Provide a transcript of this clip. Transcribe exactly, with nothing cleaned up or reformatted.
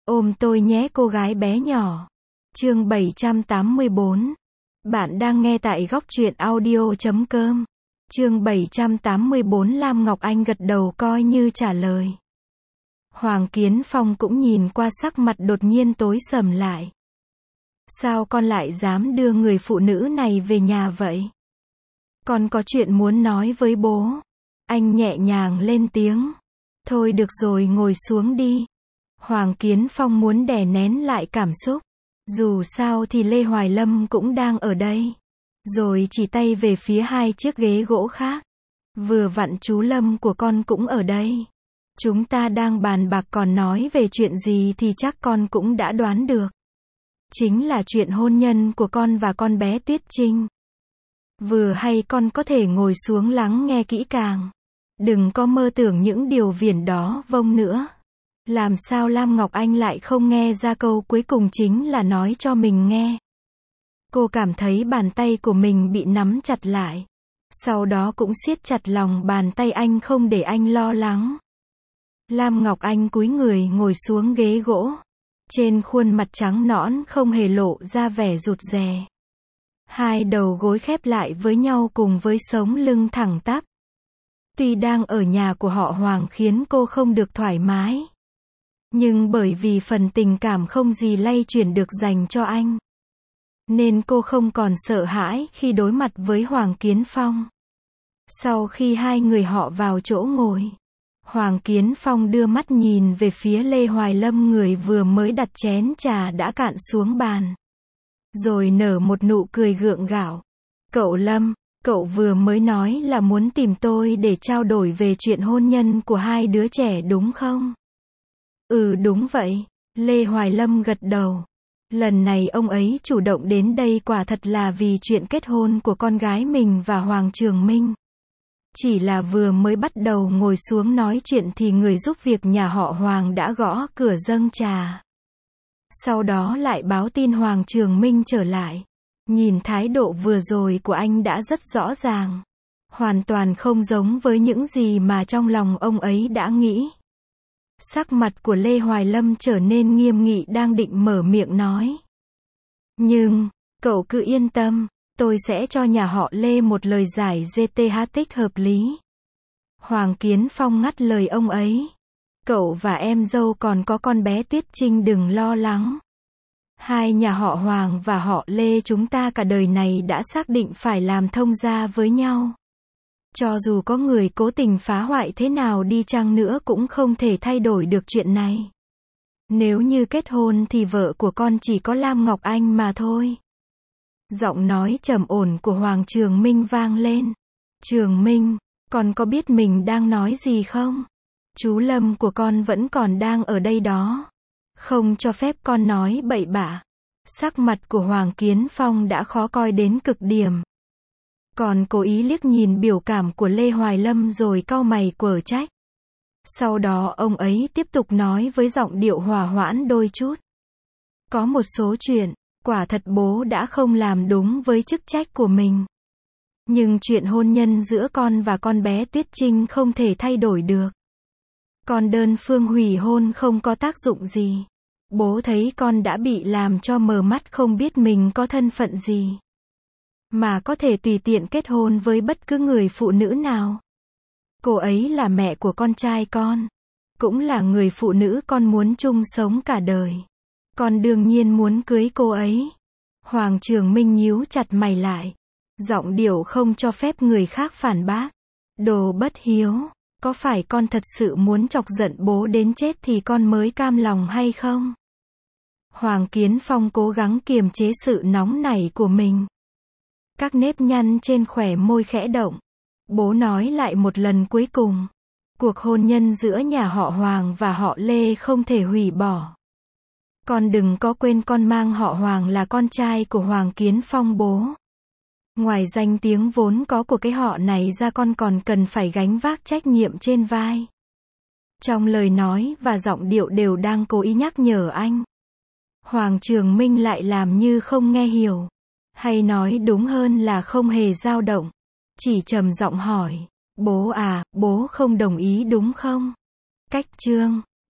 Ôm tôi nhé cô gái bé nhỏ. Chương bảy trăm tám mươi bốn. Bạn đang nghe tại góc truyện audio chấm com. Chương bảy trăm tám mươi bốn. Lam Ngọc Anh gật đầu coi như trả lời. Hoàng Kiến Phong cũng nhìn qua, sắc mặt đột nhiên tối sầm lại. Sao con lại dám đưa người phụ nữ này về nhà vậy? Con có chuyện muốn nói với bố. Anh nhẹ nhàng lên tiếng. Thôi được rồi, ngồi xuống đi. Hoàng Kiến Phong muốn đè nén lại cảm xúc. Dù sao thì Lê Hoài Lâm cũng đang ở đây. Rồi chỉ tay về phía hai chiếc ghế gỗ khác. Vừa vặn chú Lâm của con cũng ở đây. Chúng ta đang bàn bạc, còn nói về chuyện gì thì chắc con cũng đã đoán được. Chính là chuyện hôn nhân của con và con bé Tuyết Trinh. Vừa hay con có thể ngồi xuống lắng nghe kỹ càng. Đừng có mơ tưởng những điều viển đó vông nữa. Làm sao Lam Ngọc Anh lại không nghe ra câu cuối cùng chính là nói cho mình nghe. Cô cảm thấy bàn tay của mình bị nắm chặt lại. Sau đó cũng siết chặt lòng bàn tay anh không để anh lo lắng. Lam Ngọc Anh cúi người ngồi xuống ghế gỗ. Trên khuôn mặt trắng nõn không hề lộ ra vẻ rụt rè. Hai đầu gối khép lại với nhau cùng với sống lưng thẳng tắp. Tuy đang ở nhà của họ Hoàng khiến cô không được thoải mái. Nhưng bởi vì phần tình cảm không gì lay chuyển được dành cho anh, nên cô không còn sợ hãi khi đối mặt với Hoàng Kiến Phong. Sau khi hai người họ vào chỗ ngồi, Hoàng Kiến Phong đưa mắt nhìn về phía Lê Hoài Lâm, người vừa mới đặt chén trà đã cạn xuống bàn. Rồi nở một nụ cười gượng gạo. Cậu Lâm, cậu vừa mới nói là muốn tìm tôi để trao đổi về chuyện hôn nhân của hai đứa trẻ đúng không? Ừ đúng vậy. Lê Hoài Lâm gật đầu. Lần này ông ấy chủ động đến đây quả thật là vì chuyện kết hôn của con gái mình và Hoàng Trường Minh. Chỉ là vừa mới bắt đầu ngồi xuống nói chuyện thì người giúp việc nhà họ Hoàng đã gõ cửa dâng trà. Sau đó lại báo tin Hoàng Trường Minh trở lại. Nhìn thái độ vừa rồi của anh đã rất rõ ràng. Hoàn toàn không giống với những gì mà trong lòng ông ấy đã nghĩ. Sắc mặt của Lê Hoài Lâm trở nên nghiêm nghị, đang định mở miệng nói. Nhưng, cậu cứ yên tâm, tôi sẽ cho nhà họ Lê một lời giải gi ti hát tích hợp lý. Hoàng Kiến Phong ngắt lời ông ấy. Cậu và em dâu còn có con bé Tuyết Trinh đừng lo lắng. Hai nhà họ Hoàng và họ Lê chúng ta cả đời này đã xác định phải làm thông gia với nhau. Cho dù có người cố tình phá hoại thế nào đi chăng nữa cũng không thể thay đổi được chuyện này. Nếu như kết hôn thì vợ của con chỉ có Lam Ngọc Anh mà thôi. Giọng nói trầm ổn của Hoàng Trường Minh vang lên. Trường Minh, con có biết mình đang nói gì không? Chú Lâm của con vẫn còn đang ở đây đó. Không cho phép con nói bậy bạ. Sắc mặt của Hoàng Kiến Phong đã khó coi đến cực điểm. Còn cố ý liếc nhìn biểu cảm của Lê Hoài Lâm rồi cau mày quở trách. Sau đó ông ấy tiếp tục nói với giọng điệu hòa hoãn đôi chút. Có một số chuyện, quả thật bố đã không làm đúng với chức trách của mình. Nhưng chuyện hôn nhân giữa con và con bé Tuyết Trinh không thể thay đổi được. Còn đơn phương hủy hôn không có tác dụng gì. Bố thấy con đã bị làm cho mờ mắt, không biết mình có thân phận gì mà có thể tùy tiện kết hôn với bất cứ người phụ nữ nào. Cô ấy là mẹ của con trai con, cũng là người phụ nữ con muốn chung sống cả đời. Con đương nhiên muốn cưới cô ấy. Hoàng Trường Minh nhíu chặt mày lại, giọng điệu không cho phép người khác phản bác. Đồ bất hiếu, có phải con thật sự muốn chọc giận bố đến chết thì con mới cam lòng hay không? Hoàng Kiến Phong cố gắng kiềm chế sự nóng nảy của mình. Các nếp nhăn trên khóe môi khẽ động. Bố nói lại một lần cuối cùng. Cuộc hôn nhân giữa nhà họ Hoàng và họ Lê không thể hủy bỏ. Con đừng có quên con mang họ Hoàng là con trai của Hoàng Kiến Phong bố. Ngoài danh tiếng vốn có của cái họ này ra, con còn cần phải gánh vác trách nhiệm trên vai. Trong lời nói và giọng điệu đều đang cố ý nhắc nhở anh. Hoàng Trường Minh lại làm như không nghe hiểu. Hay nói đúng hơn là không hề dao động. Chỉ trầm giọng hỏi. Bố à, bố không đồng ý đúng không? Cách chương